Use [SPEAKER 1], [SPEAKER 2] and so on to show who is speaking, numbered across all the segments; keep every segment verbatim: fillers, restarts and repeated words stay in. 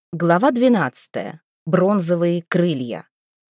[SPEAKER 1] Глава двенадцатая. Бронзовые крылья.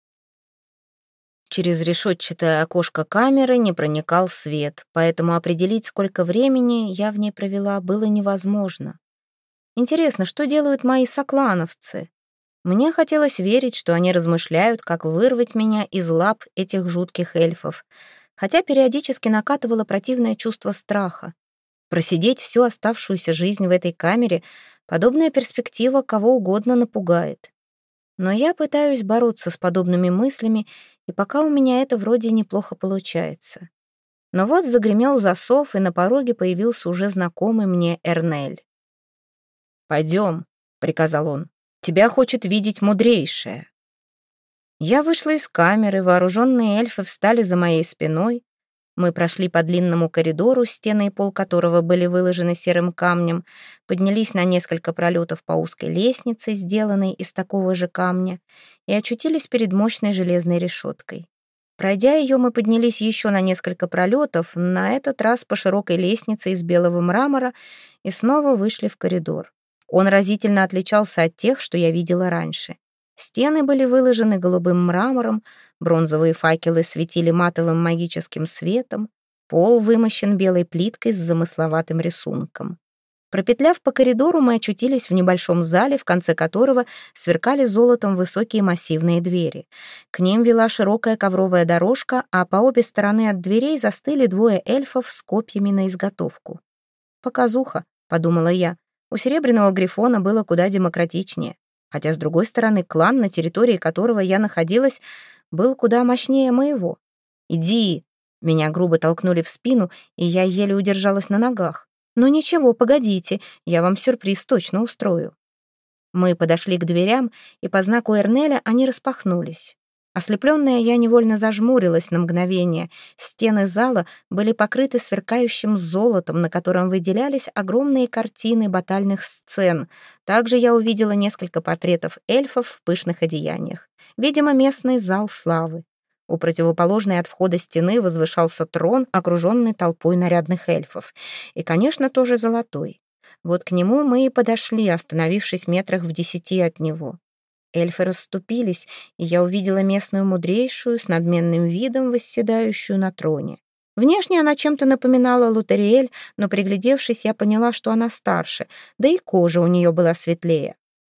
[SPEAKER 1] Через решетчатое окошко камеры не проникал свет, поэтому определить, сколько времени я в ней провела, было невозможно. Интересно, что делают мои соклановцы? Мне хотелось верить, что они размышляют, как вырвать меня из лап этих жутких эльфов, хотя периодически накатывало противное чувство страха. Просидеть всю оставшуюся жизнь в этой камере — подобная перспектива кого угодно напугает. Но я пытаюсь бороться с подобными мыслями, и пока у меня это вроде неплохо получается. Но вот загремел засов, и на пороге появился уже знакомый мне Эрнель. «Пойдем», — приказал он, — «тебя хочет видеть мудрейшая». Я вышла из камеры, вооруженные эльфы встали за моей спиной. Мы прошли по длинному коридору, стены и пол которого были выложены серым камнем, поднялись на несколько пролетов по узкой лестнице, сделанной из такого же камня, и очутились перед мощной железной решеткой. Пройдя ее, мы поднялись еще на несколько пролетов, на этот раз по широкой лестнице из белого мрамора, и снова вышли в коридор. Он разительно отличался от тех, что я видела раньше. Стены были выложены голубым мрамором, бронзовые факелы светили матовым магическим светом, пол вымощен белой плиткой с замысловатым рисунком. Пропетляв по коридору, мы очутились в небольшом зале, в конце которого сверкали золотом высокие массивные двери. К ним вела широкая ковровая дорожка, а по обе стороны от дверей застыли двое эльфов с копьями на изготовку. «Показуха», — подумала я, — у Серебряного Грифона было куда демократичнее. Хотя, с другой стороны, клан, на территории которого я находилась, был куда мощнее моего. «Иди!» — меня грубо толкнули в спину, и я еле удержалась на ногах. «Ну ничего, погодите, я вам сюрприз точно устрою». Мы подошли к дверям, и по знаку Эрнеля они распахнулись. Ослепленная, я невольно зажмурилась на мгновение. Стены зала были покрыты сверкающим золотом, на котором выделялись огромные картины батальных сцен. Также я увидела несколько портретов эльфов в пышных одеяниях. Видимо, местный зал славы. У противоположной от входа стены возвышался трон, окруженный толпой нарядных эльфов. И, конечно, тоже золотой. Вот к нему мы и подошли, остановившись метрах в десяти от него. Эльфы расступились, и я увидела местную мудрейшую с надменным видом, восседающую на троне. Внешне она чем-то напоминала Лутариэль, но, приглядевшись, я поняла, что она старше, да и кожа у нее была светлее.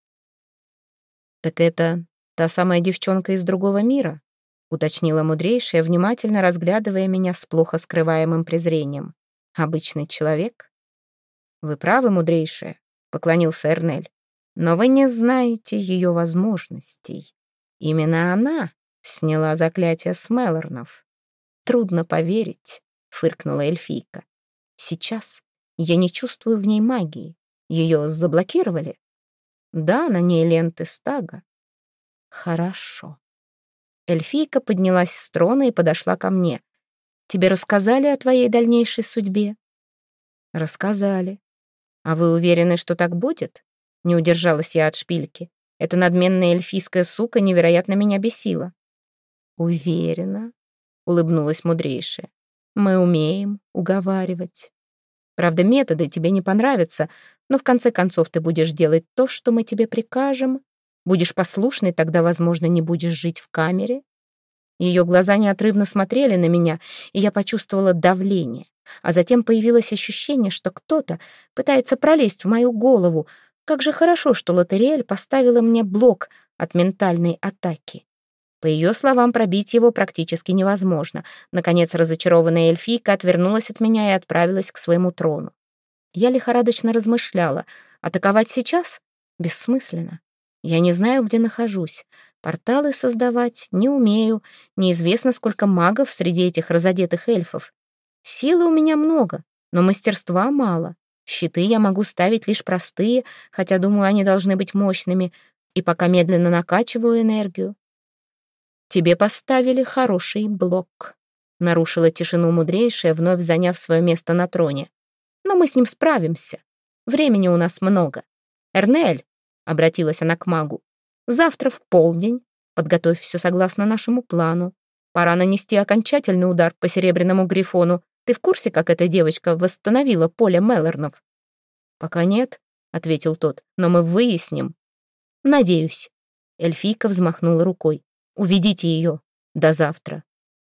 [SPEAKER 1] «Так это та самая девчонка из другого мира?» — уточнила мудрейшая, внимательно разглядывая меня с плохо скрываемым презрением. «Обычный человек?» «Вы правы, мудрейшая», — поклонился Эрнель. «Но вы не знаете ее возможностей. Именно она сняла заклятие с Мелорнов». «Трудно поверить», — фыркнула эльфийка. «Сейчас я не чувствую в ней магии. Ее заблокировали?» «Да, на ней ленты стага». «Хорошо». Эльфийка поднялась с трона и подошла ко мне. «Тебе рассказали о твоей дальнейшей судьбе?» «Рассказали. А вы уверены, что так будет?» Не удержалась я от шпильки. Эта надменная эльфийская сука невероятно меня бесила. «Уверена», — улыбнулась мудрейшая. «Мы умеем уговаривать. Правда, методы тебе не понравятся, но в конце концов ты будешь делать то, что мы тебе прикажем. Будешь послушной, тогда, возможно, не будешь жить в камере». Ее глаза неотрывно смотрели на меня, и я почувствовала давление. А затем появилось ощущение, что кто-то пытается пролезть в мою голову. Как же хорошо, что Лотариэль поставила мне блок от ментальной атаки. По ее словам, пробить его практически невозможно. Наконец, разочарованная эльфийка отвернулась от меня и отправилась к своему трону. Я лихорадочно размышляла. Атаковать сейчас? Бессмысленно. Я не знаю, где нахожусь. Порталы создавать не умею. Неизвестно, сколько магов среди этих разодетых эльфов. Силы у меня много, но мастерства мало. Щиты я могу ставить лишь простые, хотя, думаю, они должны быть мощными, и пока медленно накачиваю энергию. «Тебе поставили хороший блок», — нарушила тишину мудрейшая, вновь заняв свое место на троне. «Но мы с ним справимся. Времени у нас много. Эрнель», — обратилась она к магу, — «завтра в полдень подготовь все согласно нашему плану. Пора нанести окончательный удар по Серебряному Грифону. Ты в курсе, как эта девочка восстановила поле Мелорнов?» «Пока нет», — ответил тот, — «но мы выясним». Надеюсь. Эльфийка взмахнула рукой. Уведите ее. До завтра.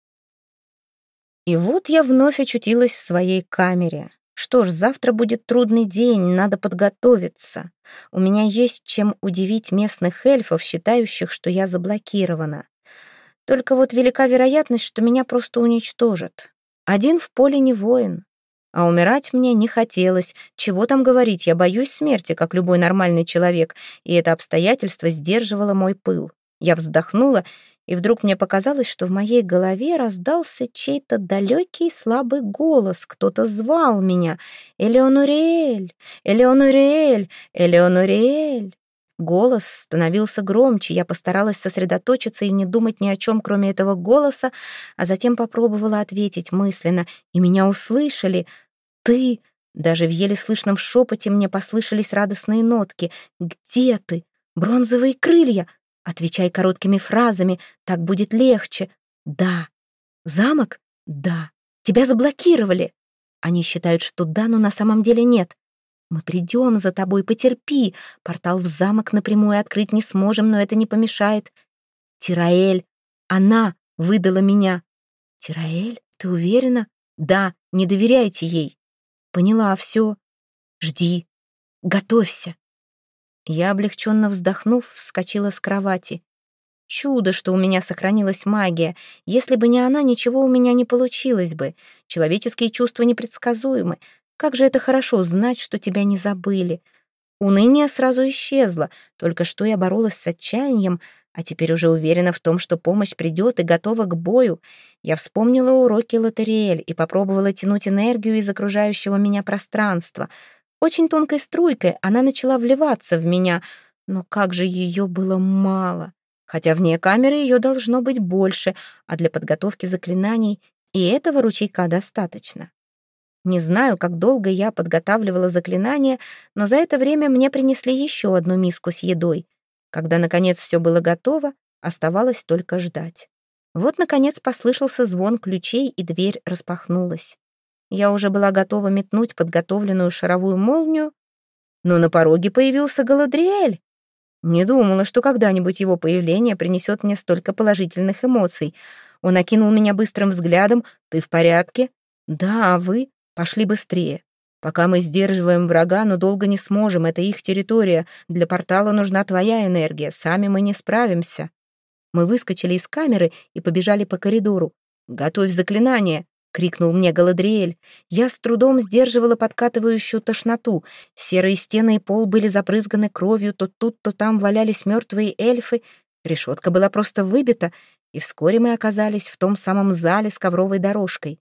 [SPEAKER 1] И вот я вновь очутилась в своей камере. Что ж, завтра будет трудный день, надо подготовиться. У меня есть чем удивить местных эльфов, считающих, что я заблокирована. Только вот велика вероятность, что меня просто уничтожат. Один в поле не воин. А умирать мне не хотелось. Чего там говорить, я боюсь смерти, как любой нормальный человек, и это обстоятельство сдерживало мой пыл. Я вздохнула, и вдруг мне показалось, что в моей голове раздался чей-то далекий слабый голос. Кто-то звал меня. «Элеонуриэль! Элеонуриэль! Элеонуриэль!» Голос становился громче, я постаралась сосредоточиться и не думать ни о чем, кроме этого голоса, а затем попробовала ответить мысленно, и меня услышали. «Ты!» Даже в еле слышном шепоте мне послышались радостные нотки. «Где ты? Бронзовые крылья! Отвечай короткими фразами, так будет легче. Да. Замок? Да. Тебя заблокировали. Они считают, что да, но на самом деле нет. Мы придем за тобой, потерпи. Портал в замок напрямую открыть не сможем, но это не помешает. Тираэль. Она выдала меня. Тираэль? Ты уверена? Да, не доверяйте ей. Поняла, все. Жди. Готовься. Я, облегченно вздохнув, вскочила с кровати. Чудо, что у меня сохранилась магия. Если бы не она, ничего у меня не получилось бы. Человеческие чувства непредсказуемы. Как же это хорошо знать, что тебя не забыли. Уныние сразу исчезло. Только что я боролась с отчаянием, а теперь уже уверена в том, что помощь придет и готова к бою. Я вспомнила уроки Латериэль и попробовала тянуть энергию из окружающего меня пространства. Очень тонкой струйкой она начала вливаться в меня, но как же ее было мало. Хотя вне камеры ее должно быть больше, а для подготовки заклинаний и этого ручейка достаточно. Не знаю, как долго я подготавливала заклинания, но за это время мне принесли еще одну миску с едой. Когда, наконец, все было готово, оставалось только ждать. Вот, наконец, послышался звон ключей, и дверь распахнулась. Я уже была готова метнуть подготовленную шаровую молнию, но на пороге появился Галадриэль. Не думала, что когда-нибудь его появление принесет мне столько положительных эмоций. Он окинул меня быстрым взглядом. «Ты в порядке?» «Да, а вы? Пошли быстрее. Пока мы сдерживаем врага, но долго не сможем, это их территория. Для портала нужна твоя энергия, сами мы не справимся». Мы выскочили из камеры и побежали по коридору. «Готовь заклинание!» — крикнул мне Галадриэль. Я с трудом сдерживала подкатывающую тошноту. Серые стены и пол были запрызганы кровью, то тут, то там валялись мертвые эльфы. Решетка была просто выбита, и вскоре мы оказались в том самом зале с ковровой дорожкой.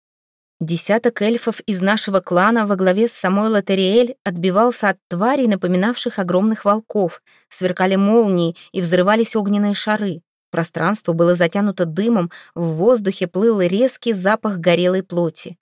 [SPEAKER 1] Десяток эльфов из нашего клана во главе с самой Латериэль отбивался от тварей, напоминавших огромных волков. Сверкали молнии и взрывались огненные шары. Пространство было затянуто дымом, в воздухе плыл резкий запах горелой плоти.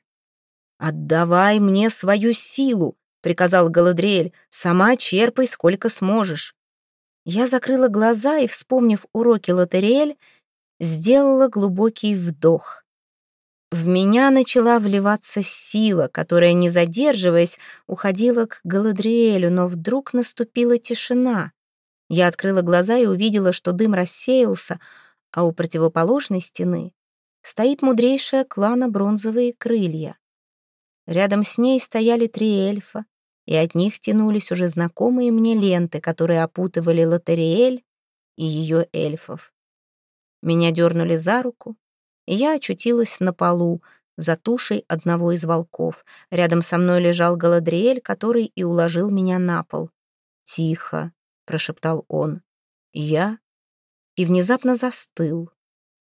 [SPEAKER 1] «Отдавай мне свою силу», — приказал Галадриэль, — «сама черпай сколько сможешь». Я закрыла глаза и, вспомнив уроки Латериэль, сделала глубокий вдох. В меня начала вливаться сила, которая, не задерживаясь, уходила к Галадриэлю, но вдруг наступила тишина. Я открыла глаза и увидела, что дым рассеялся, а у противоположной стены стоит мудрейшая клана Бронзовые крылья. Рядом с ней стояли три эльфа, и от них тянулись уже знакомые мне ленты, которые опутывали Латериэль и ее эльфов. Меня дернули за руку, и я очутилась на полу, за тушей одного из волков. Рядом со мной лежал Галадриэль, который и уложил меня на пол. «Тихо», — прошептал он. Я и внезапно застыл.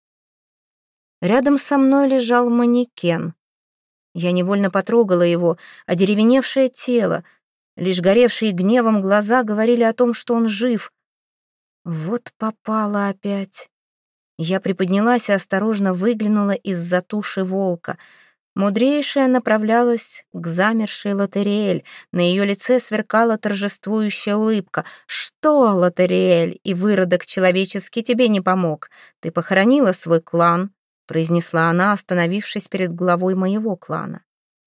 [SPEAKER 1] Рядом со мной лежал манекен. Я невольно потрогала его, одеревеневшее тело. Лишь горевшие гневом глаза говорили о том, что он жив. Вот попало опять. Я приподнялась и осторожно выглянула из-за туши волка. Мудрейшая направлялась к замершей Латериэль. На ее лице сверкала торжествующая улыбка. «Что, Латериэль, и выродок человеческий тебе не помог? Ты похоронила свой клан», — произнесла она, остановившись перед главой моего клана.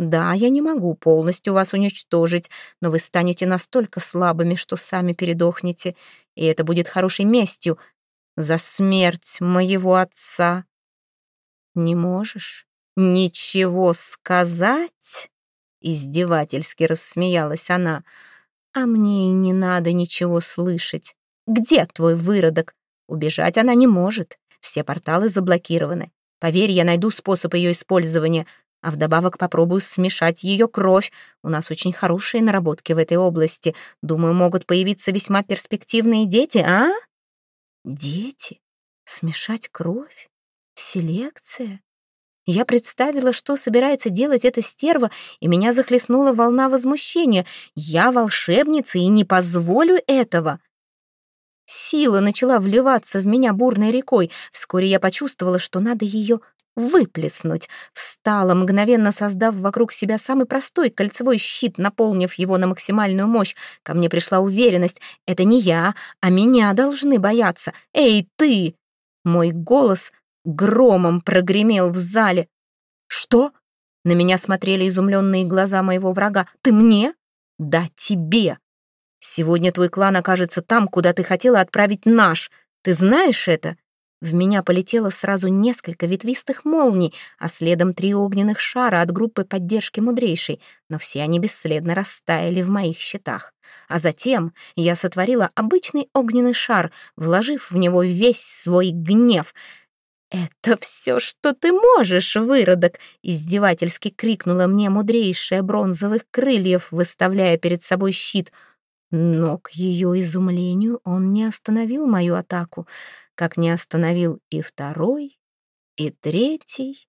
[SPEAKER 1] Да, я не могу полностью вас уничтожить, но вы станете настолько слабыми, что сами передохнете, и это будет хорошей местью за смерть моего отца. Не можешь ничего сказать? Издевательски рассмеялась она. А мне и не надо ничего слышать. Где твой выродок? Убежать она не может. Все порталы заблокированы. Поверь, я найду способ ее использования, а вдобавок попробую смешать ее кровь. У нас очень хорошие наработки в этой области. Думаю, могут появиться весьма перспективные дети, а? Дети? Смешать кровь? Селекция? Я представила, что собирается делать эта стерва, и меня захлестнула волна возмущения. Я волшебница и не позволю этого. Сила начала вливаться в меня бурной рекой. Вскоре я почувствовала, что надо ее выплеснуть. Встала, мгновенно создав вокруг себя самый простой кольцевой щит, наполнив его на максимальную мощь. Ко мне пришла уверенность. Это не я, а меня должны бояться. «Эй, ты!» Мой голос громом прогремел в зале. «Что?» На меня смотрели изумленные глаза моего врага. «Ты мне?» «Да, тебе. Сегодня твой клан окажется там, куда ты хотела отправить наш. Ты знаешь это?» В меня полетело сразу несколько ветвистых молний, а следом три огненных шара от группы поддержки мудрейшей, но все они бесследно растаяли в моих щитах. А затем я сотворила обычный огненный шар, вложив в него весь свой гнев. «Это все, что ты можешь, выродок!» — издевательски крикнула мне мудрейшая бронзовых крыльев, выставляя перед собой щит. Но, к ее изумлению, он не остановил мою атаку, как не остановил и второй, и третий.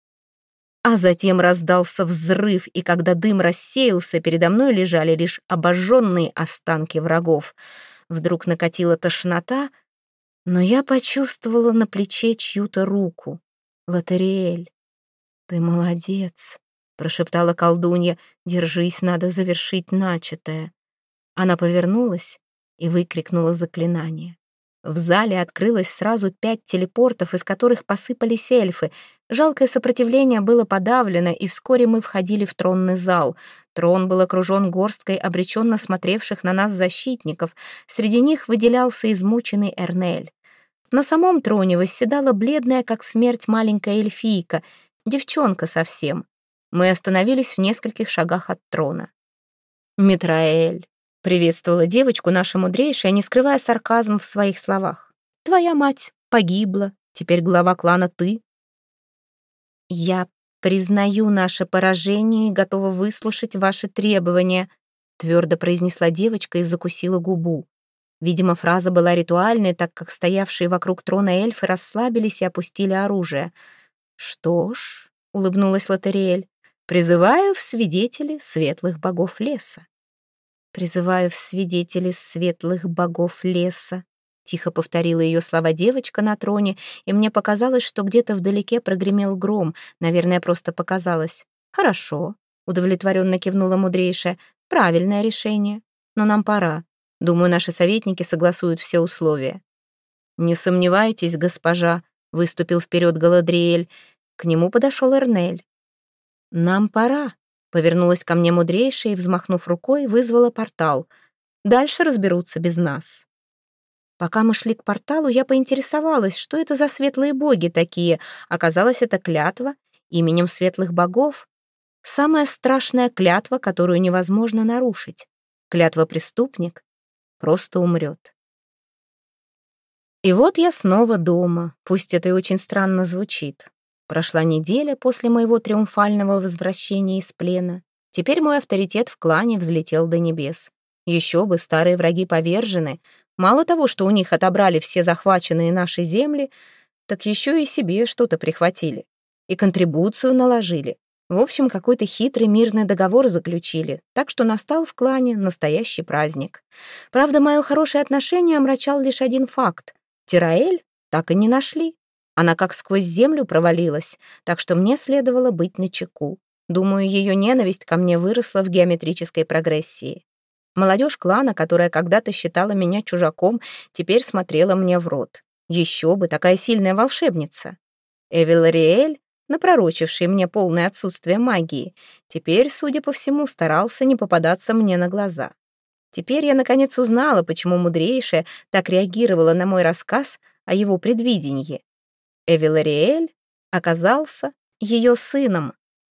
[SPEAKER 1] А затем раздался взрыв, и когда дым рассеялся, передо мной лежали лишь обожженные останки врагов. Вдруг накатила тошнота, но я почувствовала на плече чью-то руку. «Латериэль, ты молодец», — прошептала колдунья. «Держись, надо завершить начатое». Она повернулась и выкрикнула заклинание. В зале открылось сразу пять телепортов, из которых посыпались эльфы. Жалкое сопротивление было подавлено, и вскоре мы входили в тронный зал. Трон был окружен горсткой обреченно смотревших на нас защитников. Среди них выделялся измученный Эрнель. На самом троне восседала бледная, как смерть, маленькая эльфийка, девчонка совсем. Мы остановились в нескольких шагах от трона. «Митраэль», — приветствовала девочку наша мудрейшая, не скрывая сарказм в своих словах. «Твоя мать погибла, теперь глава клана ты». «Я признаю наше поражение и готова выслушать ваши требования», — твердо произнесла девочка и закусила губу. Видимо, фраза была ритуальной, так как стоявшие вокруг трона эльфы расслабились и опустили оружие. «Что ж», — улыбнулась Латериэль, — «призываю в свидетели светлых богов леса». «Призываю в свидетели светлых богов леса», — тихо повторила ее слова девочка на троне, и мне показалось, что где-то вдалеке прогремел гром. Наверное, просто показалось. «Хорошо», — удовлетворенно кивнула мудрейшая, — «правильное решение. Но нам пора. Думаю, наши советники согласуют все условия». «Не сомневайтесь, госпожа», — выступил вперед Галадриэль. К нему подошел Эрнель. «Нам пора», — повернулась ко мне мудрейшая и, взмахнув рукой, вызвала портал. «Дальше разберутся без нас». Пока мы шли к порталу, я поинтересовалась, что это за светлые боги такие. Оказалось, это клятва именем светлых богов. Самая страшная клятва, которую невозможно нарушить. Клятва-преступник просто умрет. И вот я снова дома, пусть это и очень странно звучит. Прошла неделя после моего триумфального возвращения из плена. Теперь мой авторитет в клане взлетел до небес. Еще бы, старые враги повержены. Мало того, что у них отобрали все захваченные наши земли, так еще и себе что-то прихватили. И контрибуцию наложили. В общем, какой-то хитрый мирный договор заключили, так что настал в клане настоящий праздник. Правда, мое хорошее отношение омрачал лишь один факт. Тираэль так и не нашли. Она как сквозь землю провалилась, так что мне следовало быть начеку. Думаю, ее ненависть ко мне выросла в геометрической прогрессии. Молодежь клана, которая когда-то считала меня чужаком, теперь смотрела мне в рот. Еще бы, такая сильная волшебница. Эвелариэль напророчивший мне полное отсутствие магии, теперь, судя по всему, старался не попадаться мне на глаза. Теперь я наконец узнала, почему мудрейшая так реагировала на мой рассказ о его предвидении. Эвелариэль оказался ее сыном.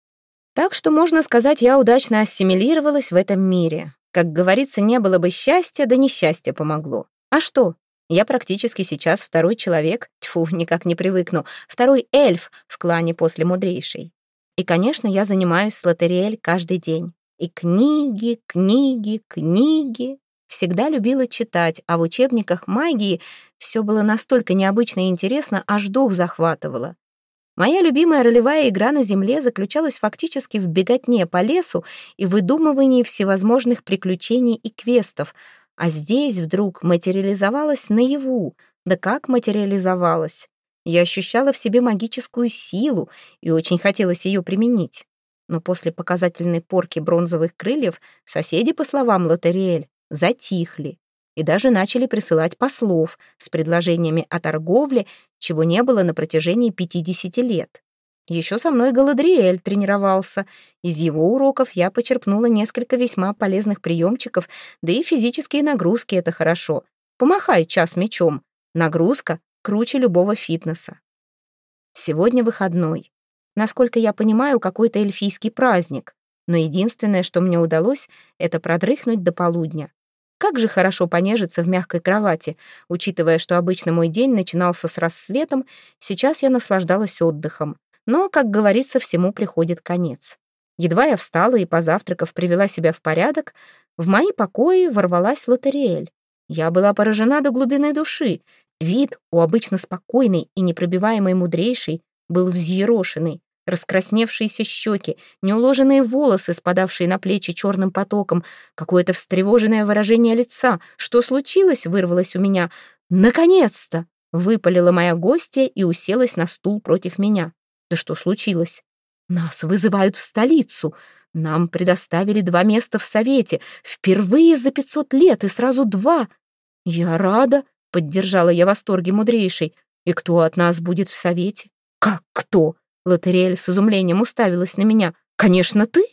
[SPEAKER 1] Так что, можно сказать, я удачно ассимилировалась в этом мире. Как говорится, не было бы счастья, да несчастье помогло. А что? Я практически сейчас второй человек, тьфу, никак не привыкну, второй эльф в клане после мудрейшей. И, конечно, я занимаюсь с Лотериэль каждый день. И книги, книги, книги. Всегда любила читать, а в учебниках магии все было настолько необычно и интересно, аж дух захватывало. Моя любимая ролевая игра на земле заключалась фактически в беготне по лесу и выдумывании всевозможных приключений и квестов, а здесь вдруг материализовалась наяву. Да как материализовалась? Я ощущала в себе магическую силу и очень хотелось ее применить. Но после показательной порки бронзовых крыльев соседи, по словам Лотериэль, затихли и даже начали присылать послов с предложениями о торговле, чего не было на протяжении пятидесяти лет. Еще со мной Галадриэль тренировался. Из его уроков я почерпнула несколько весьма полезных приемчиков, да и физические нагрузки — это хорошо. Помахай час мечом. Нагрузка круче любого фитнеса. Сегодня выходной. Насколько я понимаю, какой-то эльфийский праздник. Но единственное, что мне удалось, это продрыхнуть до полудня. Как же хорошо понежиться в мягкой кровати. Учитывая, что обычно мой день начинался с рассветом, сейчас я наслаждалась отдыхом. Но, как говорится, всему приходит конец. Едва я встала и, позавтракав, привела себя в порядок, в мои покои ворвалась Лотериэль. Я была поражена до глубины души. Вид у обычно спокойной и непробиваемой мудрейшей был взъерошенный. Раскрасневшиеся щеки, неуложенные волосы, спадавшие на плечи черным потоком, какое-то встревоженное выражение лица. «Что случилось?» — вырвалось у меня. «Наконец-то!» — выпалила моя гостья и уселась на стул против меня. «Да что случилось?» «Нас вызывают в столицу. Нам предоставили два места в совете. Впервые за пятьсот лет и сразу два. Я рада!» — поддержала я восторги мудрейшей. «И кто от нас будет в совете?» «Как кто?» Лотериэль с изумлением уставилась на меня. «Конечно, ты?»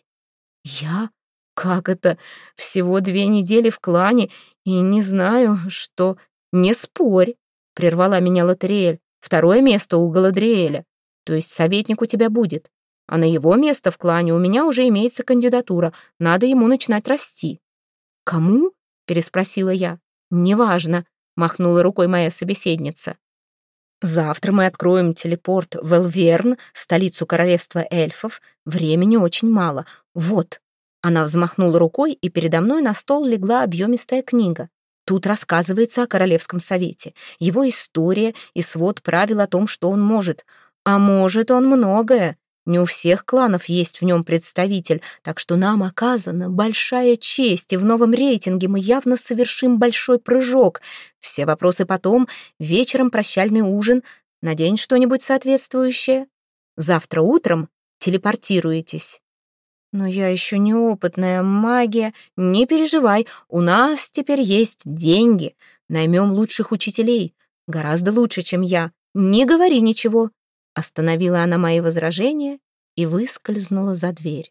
[SPEAKER 1] «Я? Как это? Всего две недели в клане, и не знаю, что...» «Не спорь», — прервала меня Лотериэль. «Второе место у Галадриэля. То есть советник у тебя будет. А на его место в клане у меня уже имеется кандидатура. Надо ему начинать расти». «Кому?» — переспросила я. «Неважно», — махнула рукой моя собеседница. «Завтра мы откроем телепорт в Элверн, столицу королевства эльфов. Времени очень мало. Вот». Она взмахнула рукой, и передо мной на стол легла объемистая книга. Тут рассказывается о Королевском совете, его история и свод правил о том, что он может. А может он многое. Не у всех кланов есть в нем представитель, так что нам оказана большая честь, и в новом рейтинге мы явно совершим большой прыжок. Все вопросы потом, вечером прощальный ужин, надень что-нибудь соответствующее. Завтра утром телепортируетесь. Но я еще неопытная магия. Не переживай, у нас теперь есть деньги. Наймем лучших учителей, гораздо лучше, чем я. Не говори ничего. Остановила она мои возражения и выскользнула за дверь.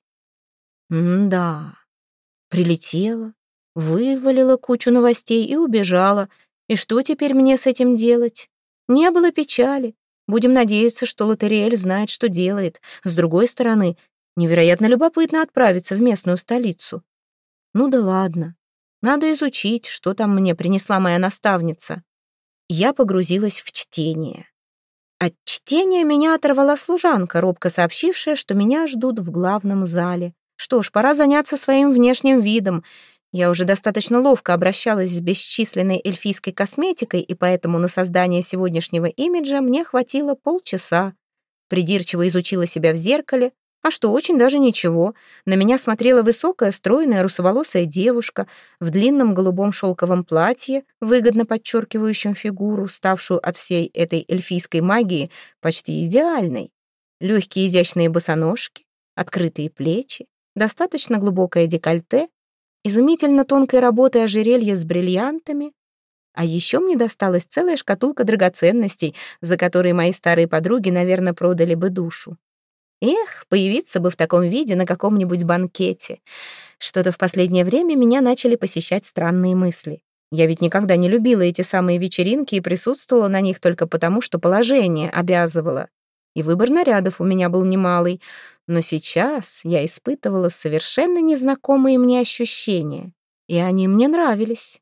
[SPEAKER 1] М-да, прилетела, вывалила кучу новостей и убежала. И что теперь мне с этим делать? Не было печали. Будем надеяться, что Лотериэль знает, что делает. С другой стороны, невероятно любопытно отправиться в местную столицу. Ну да ладно, надо изучить, что там мне принесла моя наставница. Я погрузилась в чтение. От чтения меня оторвала служанка, робко сообщившая, что меня ждут в главном зале. Что ж, пора заняться своим внешним видом. Я уже достаточно ловко обращалась с бесчисленной эльфийской косметикой, и поэтому на создание сегодняшнего имиджа мне хватило полчаса. Придирчиво изучила себя в зеркале. А что, очень даже ничего. На меня смотрела высокая, стройная, русоволосая девушка в длинном голубом шелковом платье, выгодно подчеркивающем фигуру, ставшую от всей этой эльфийской магии почти идеальной. Легкие изящные босоножки, открытые плечи, достаточно глубокое декольте, изумительно тонкой работы ожерелье с бриллиантами. А еще мне досталась целая шкатулка драгоценностей, за которые мои старые подруги, наверное, продали бы душу. Эх, появиться бы в таком виде на каком-нибудь банкете. Что-то в последнее время меня начали посещать странные мысли. Я ведь никогда не любила эти самые вечеринки и присутствовала на них только потому, что положение обязывало. И выбор нарядов у меня был немалый. Но сейчас я испытывала совершенно незнакомые мне ощущения. И они мне нравились.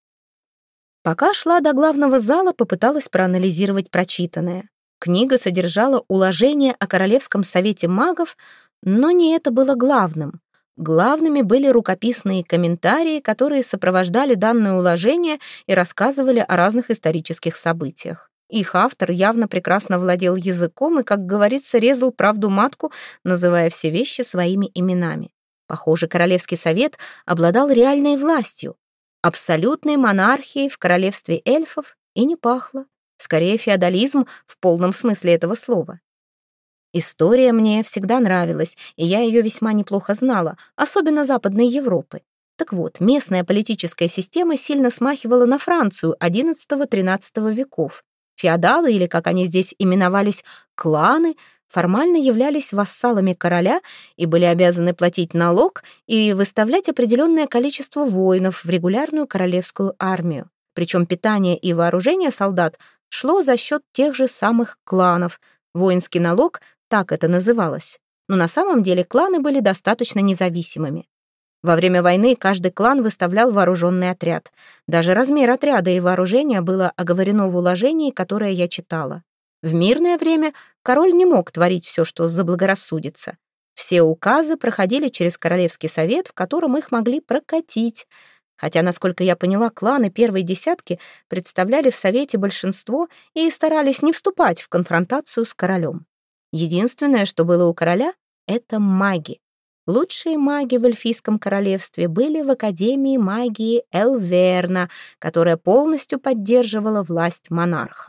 [SPEAKER 1] Пока шла до главного зала, попыталась проанализировать прочитанное. Книга содержала уложение о Королевском совете магов, но не это было главным. Главными были рукописные комментарии, которые сопровождали данное уложение и рассказывали о разных исторических событиях. Их автор явно прекрасно владел языком и, как говорится, резал правду матку, называя все вещи своими именами. Похоже, Королевский совет обладал реальной властью. Абсолютной монархией в королевстве эльфов и не пахло. Скорее, феодализм в полном смысле этого слова. История мне всегда нравилась, и я ее весьма неплохо знала, особенно Западной Европы. Так вот, местная политическая система сильно смахивала на Францию одиннадцатого-тринадцатого веков. Феодалы, или, как они здесь именовались, кланы, формально являлись вассалами короля и были обязаны платить налог и выставлять определенное количество воинов в регулярную королевскую армию. Причем питание и вооружение солдат шло за счет тех же самых кланов. Воинский налог, так это называлось. Но на самом деле кланы были достаточно независимыми. Во время войны каждый клан выставлял вооруженный отряд. Даже размер отряда и вооружения было оговорено в уложении, которое я читала. В мирное время король не мог творить все, что заблагорассудится. Все указы проходили через Королевский совет, в котором их могли прокатить. Хотя, насколько я поняла, кланы первой десятки представляли в совете большинство и старались не вступать в конфронтацию с королем. Единственное, что было у короля, это маги. Лучшие маги в эльфийском королевстве были в Академии магии Элверна, которая полностью поддерживала власть монарха.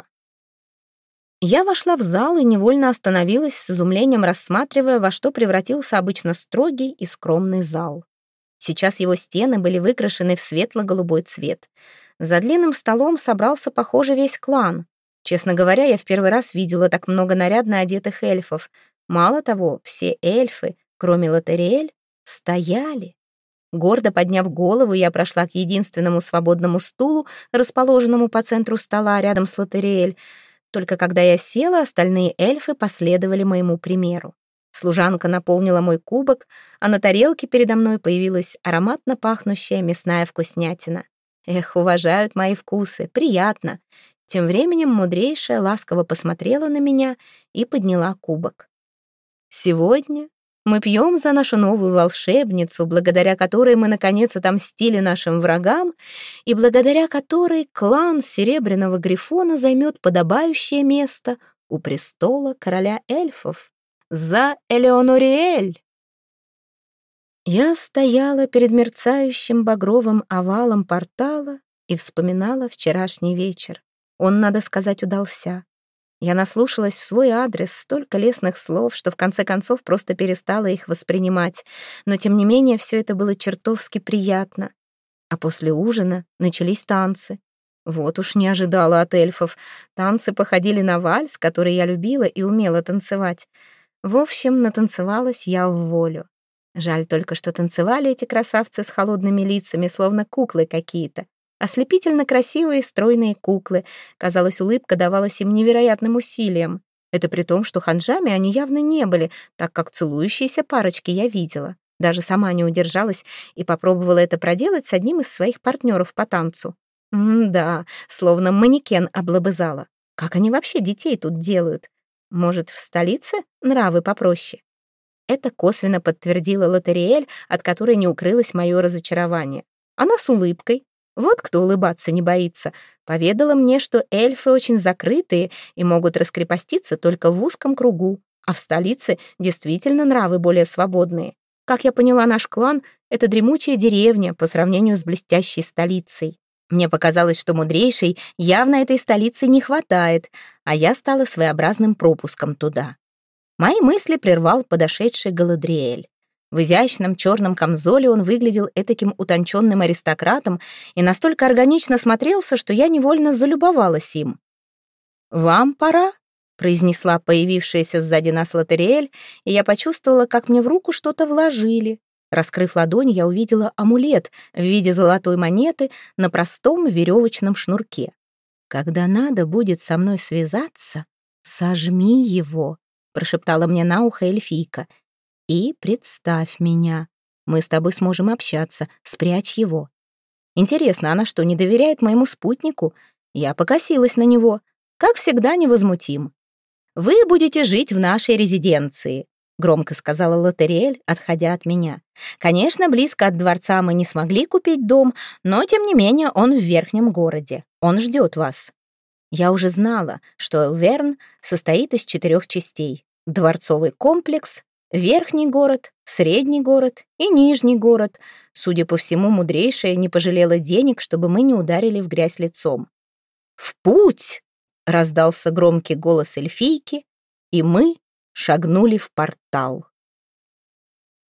[SPEAKER 1] Я вошла в зал и невольно остановилась с изумлением, рассматривая, во что превратился обычно строгий и скромный зал. Сейчас его стены были выкрашены в светло-голубой цвет. За длинным столом собрался, похоже, весь клан. Честно говоря, я в первый раз видела так много нарядно одетых эльфов. Мало того, все эльфы, кроме Лотериэль, стояли. Гордо подняв голову, я прошла к единственному свободному стулу, расположенному по центру стола рядом с Лотериэль. Только когда я села, остальные эльфы последовали моему примеру. Служанка наполнила мой кубок, а на тарелке передо мной появилась ароматно пахнущая мясная вкуснятина. Эх, уважают мои вкусы, приятно. Тем временем мудрейшая ласково посмотрела на меня и подняла кубок. Сегодня мы пьем за нашу новую волшебницу, благодаря которой мы, наконец, отомстили нашим врагам, и благодаря которой клан Серебряного Грифона займет подобающее место у престола короля эльфов. За Элеонориэль! Я стояла перед мерцающим багровым овалом портала и вспоминала вчерашний вечер. Он, надо сказать, удался. Я наслушалась в свой адрес столько лестных слов, что в конце концов просто перестала их воспринимать. Но, тем не менее, все это было чертовски приятно. А после ужина начались танцы. Вот уж не ожидала от эльфов. Танцы походили на вальс, который я любила и умела танцевать. В общем, натанцевалась я в волю. Жаль только, что танцевали эти красавцы с холодными лицами, словно куклы какие-то. Ослепительно красивые стройные куклы. Казалось, улыбка давалась им невероятным усилием. Это при том, что ханжами они явно не были, так как целующиеся парочки я видела. Даже сама не удержалась и попробовала это проделать с одним из своих партнеров по танцу. М-да, словно манекен облобызала. Как они вообще детей тут делают? Может, в столице нравы попроще? Это косвенно подтвердила Лотериэль, от которой не укрылось мое разочарование. Она с улыбкой, вот кто улыбаться не боится, поведала мне, что эльфы очень закрытые и могут раскрепоститься только в узком кругу, а в столице действительно нравы более свободные. Как я поняла, наш клан — это дремучая деревня по сравнению с блестящей столицей. Мне показалось, что мудрейшей явно этой столицы не хватает, а я стала своеобразным пропуском туда. Мои мысли прервал подошедший Галадриэль. В изящном черном камзоле он выглядел этаким утонченным аристократом и настолько органично смотрелся, что я невольно залюбовалась им. «Вам пора?» произнесла появившаяся сзади нас Лотериэль, и я почувствовала, как мне в руку что-то вложили. Раскрыв ладонь, я увидела амулет в виде золотой монеты на простом веревочном шнурке. «Когда надо будет со мной связаться, сожми его», — прошептала мне на ухо эльфийка, — «и представь меня. Мы с тобой сможем общаться, спрячь его». Интересно, она что, не доверяет моему спутнику? Я покосилась на него, как всегда невозмутим. «Вы будете жить в нашей резиденции», — громко сказала Лотериэль, отходя от меня. «Конечно, близко от дворца мы не смогли купить дом, но, тем не менее, он в верхнем городе. Он ждет вас». Я уже знала, что Элверн состоит из четырех частей. Дворцовый комплекс, верхний город, средний город и нижний город. Судя по всему, мудрейшая не пожалела денег, чтобы мы не ударили в грязь лицом. «В путь!» — раздался громкий голос эльфийки, и мы шагнули в портал.